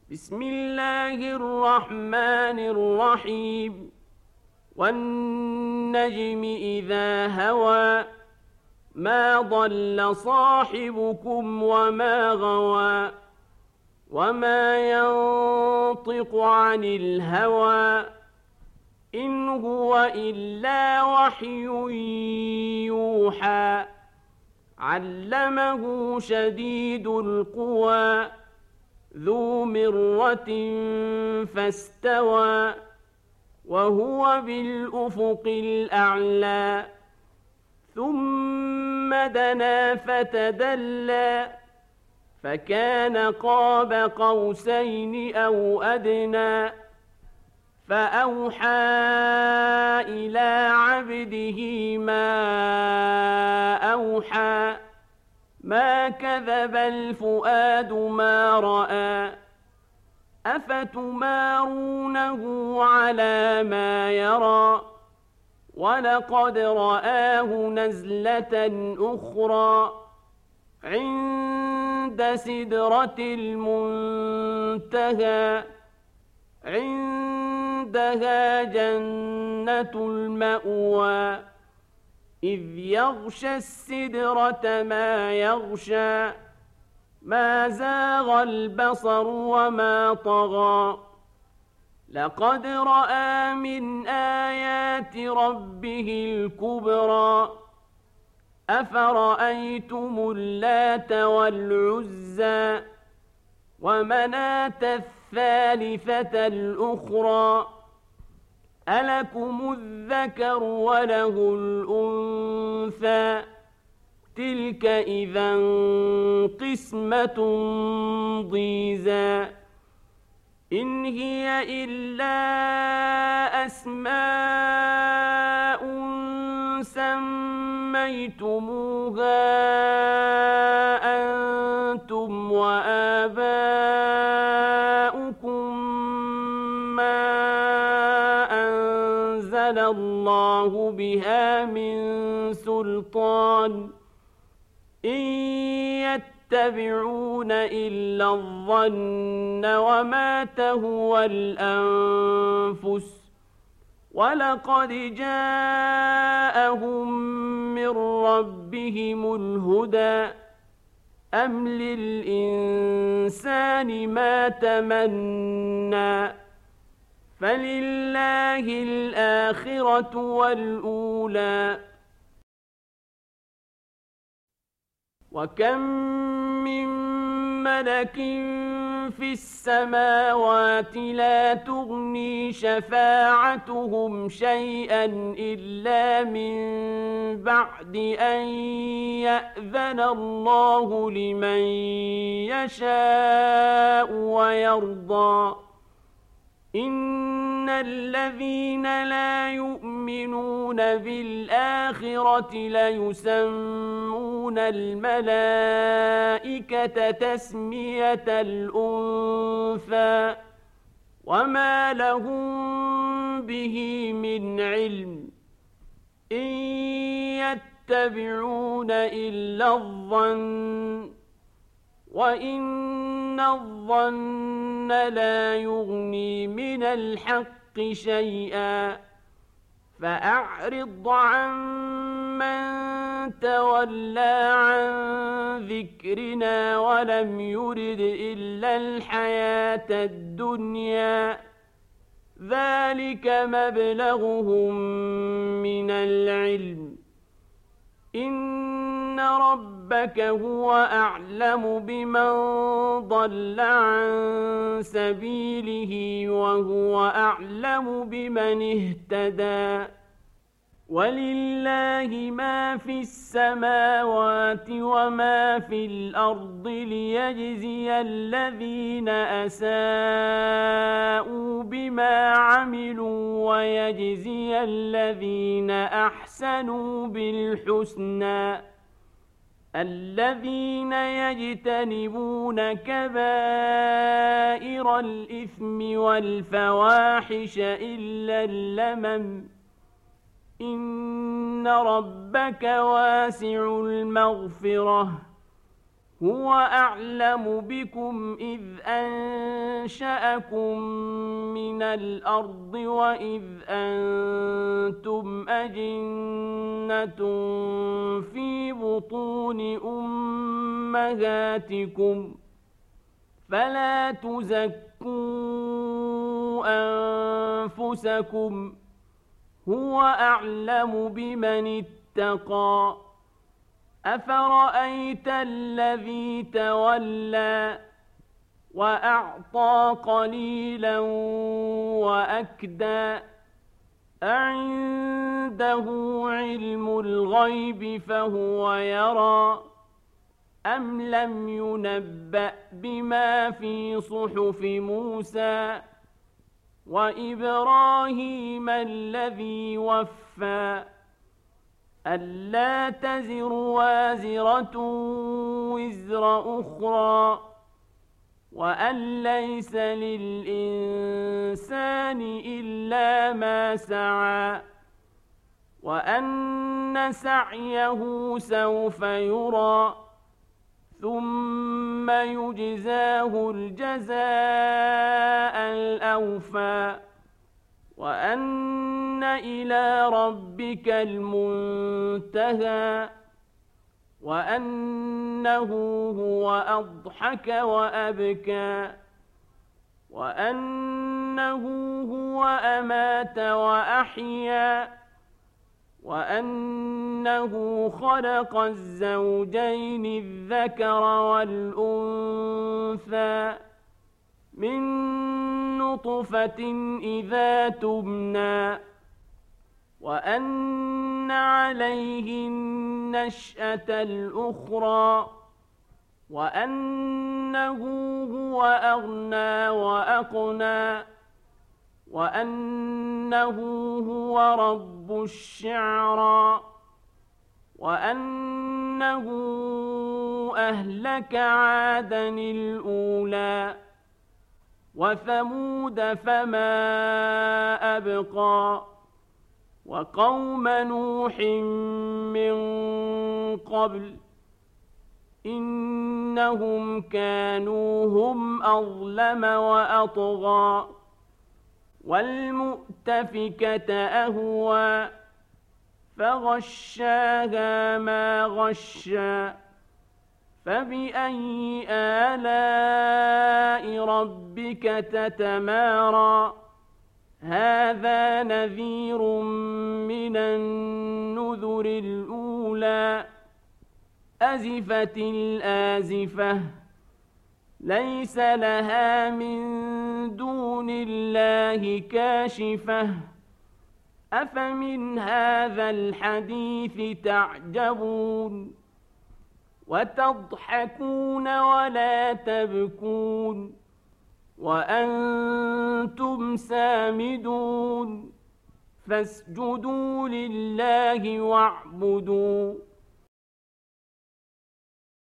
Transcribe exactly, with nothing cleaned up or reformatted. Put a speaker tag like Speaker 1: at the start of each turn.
Speaker 1: بسم الله الرحمن الرحيم والنجم إذا هوى ما ضل صاحبكم وما غوى وما ينطق عن الهوى إن هو إلا وحي يوحى علمه شديد القوى ذو مرة فاستوى وهو بالأفق الأعلى ثم دنا فتدلى فكان قاب قوسين أو أدنى فأوحى إلى عبده ما أوحى ما كذب الفؤاد ما رأى أفتمارونه على ما يرى ولقد رآه نزلة أخرى عند سدرة المنتهى عندها جنة المأوى إذ يغشى السدرة ما يغشى ما زاغ البصر وما طغى لقد رأى من آيات ربه الكبرى أفرأيتم اللات والعزى ومناة الثالثة الأخرى ألكم الذكر وله الأنثى تلك إذا قسمة ضيزى إن هي إلا أسماء سميتموها أنتم وآباؤكم ما أنزل الله بها من سلطان إن يتبعون إلا الظن وما تهوى الأنفس ولقد جاءهم من ربهم الهدى أم للإنسان ما تمنى فلله الآخرة والأولى وكم من ملك في السماوات لا تغني شفاعتهم شيئا إلا من بعد أن يأذن الله لمن يشاء ويرضى إن الذين لا يؤمنون بالآخرة ليسمون الملائكة تسمية الأنثى وما لهم به من علم إن يتبعون إلا الظن وإن الظن لا يغني من الحق شيئا فأعرض عن من تولى عن ذكرنا ولم يرد إلا الحياة الدنيا ذلك مبلغهم من العلم إن ربك هو أعلم بمن ضل عن سبيله وهو أعلم بمن اهتدى ولله ما في السماوات وما في الأرض ليجزي الذين أساءوا بما عملوا ويجزي الذين أحسنوا بالحسنى الذين يجتنبون كبائر الإثم والفواحش إلا اللمم إن ربك واسع المغفرة هو أعلم بكم إذ أنشأكم من الأرض وإذ أنتم أجنة في بطون أمهاتكم فلا تزكوا أنفسكم هو أعلم بمن اتقى أفرأيت الذي تولى وأعطى قليلا وأكدى أعنده علم الغيب فهو يرى أم لم ينبأ بما في صحف موسى وإبراهيم الذي وفى ألا تزر وازرة وزر أخرى وأن ليس للإنسان إلا ما سعى وأن سعيه سوف يرى ثم يجزاه الجزاء الأوفى وأن إلى ربك المنتهى وأنه هو أضحك وأبكى وأنه هو أمات وأحيا وأنه خلق الزوجين الذكر والأنثى من نطفة إذا تمنى وأن عليه النشأة الأخرى وأنه هو أغنى وأقنى وأنه هو رب الشعرى وأنه أهلك عادا الأولى وثمود فما أبقى وقوم نوح من قبل إنهم كانوا هم أظلم وأطغى والمؤتفكة أهوى فغشاها ما غشى فبأي آلاء ربك تتمارى هذا نذير من النذر الأولى أزفت الآزفة ليس لها من دون الله كاشفة أفمن هذا الحديث تعجبون وتضحكون ولا تبكون وأنتم سامدون فاسجدوا لله واعبدوا